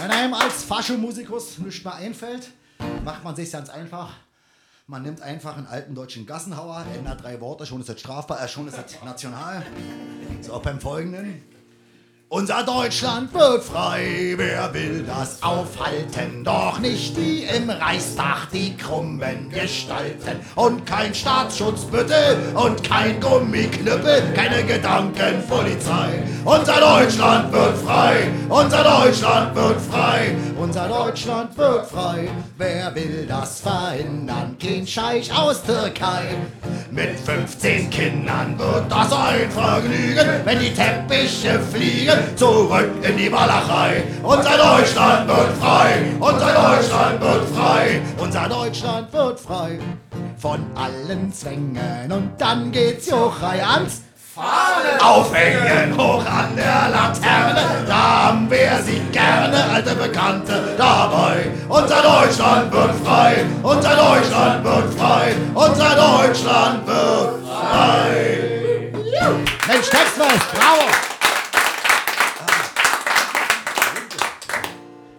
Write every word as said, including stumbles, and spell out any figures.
Wenn einem als Faschomusikus nichts mehr einfällt, macht man sich ganz einfach. Man nimmt einfach einen alten deutschen Gassenhauer, ändert drei Worte, schon ist das strafbar, äh, schon ist das national. So, beim Folgenden. Unser Deutschland wird frei, wer will das aufhalten? Doch nicht die im Reichstag, die krummen Gestalten. Und kein Staatsschutzbüttel und kein Gummiknüppel, keine Gedankenpolizei. Unser Deutschland wird frei, unser Deutschland wird frei, unser Deutschland wird frei. Wer will das verhindern? Kein Scheich aus Türkei. Mit fünfzehn Kindern wird das ein Vergnügen, wenn die Teppiche fliegen. Zurück in die Walachei. Unser Deutschland wird frei. Unser Deutschland wird frei. Unser Deutschland wird frei. Von allen Zwängen. Und dann geht's Jochai ans Fahnen aufhängen, hoch an der Laterne. Da haben wir sie gerne, alte Bekannte, dabei. Unser Deutschland wird frei. Unser Deutschland wird frei. Unser Deutschland wird frei. Mensch, Textwelt, bravo.